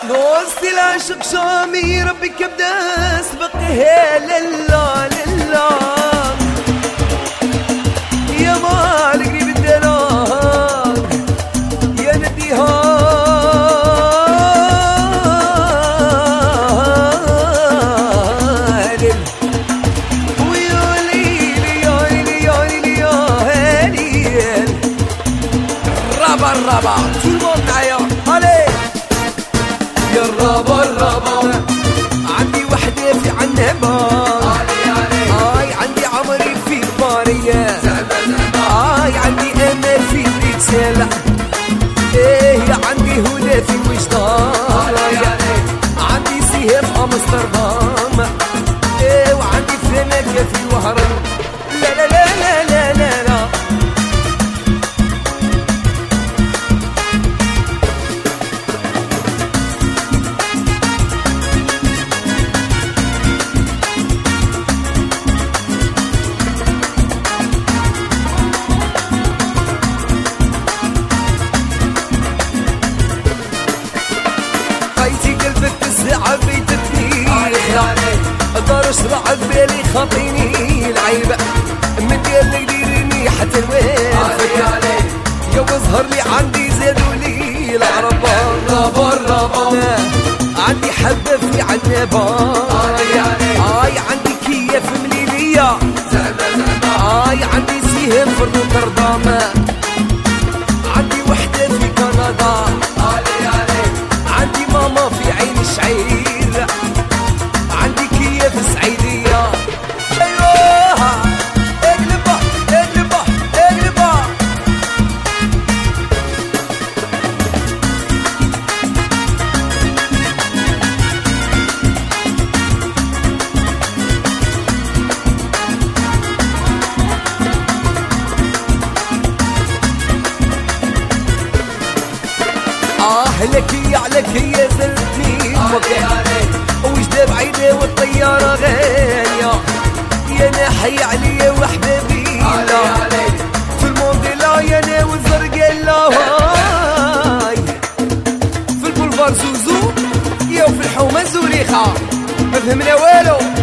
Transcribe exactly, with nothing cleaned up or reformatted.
نوصي العشق شامي ربي كبدا سبقها لله لله يا مالك قريب الدلال يا نديها الرابا tout le monde معايا علي يا الرابا الرابا عندي وحدة في عنبة هاي عندي عمري في بارية هاي عندي أمل في بريكسل ايه يا عندي هدى في وجدان عندي سيهف أمستردام ايه وعندي فلنكة في وهران لا لا لا لا لا لا, لا. عبيتني دار شرع بالي خاطيني العيبة من ديال ديرني حتى الوين يا وظهر لي عندي زادوا لي العربة الرابا الرابا عندي حبة في عنبة هاي عندي كيف مليلية هاي عندي سيهم في روتردام عندي وحدة في كندا عندي ماما في عين الشعير عندي كيف سعيدية ايوه اقلبها اقلبها اقلبها اه لك عليك يا زلتني وش داب عيدي والطيارة غالية يا ناحي عليا وحبابي لا في المونديلا يا نا والزرقاء هاي في البولفار زوزو يا وفي الحومة زوريخة ما فهمنا والو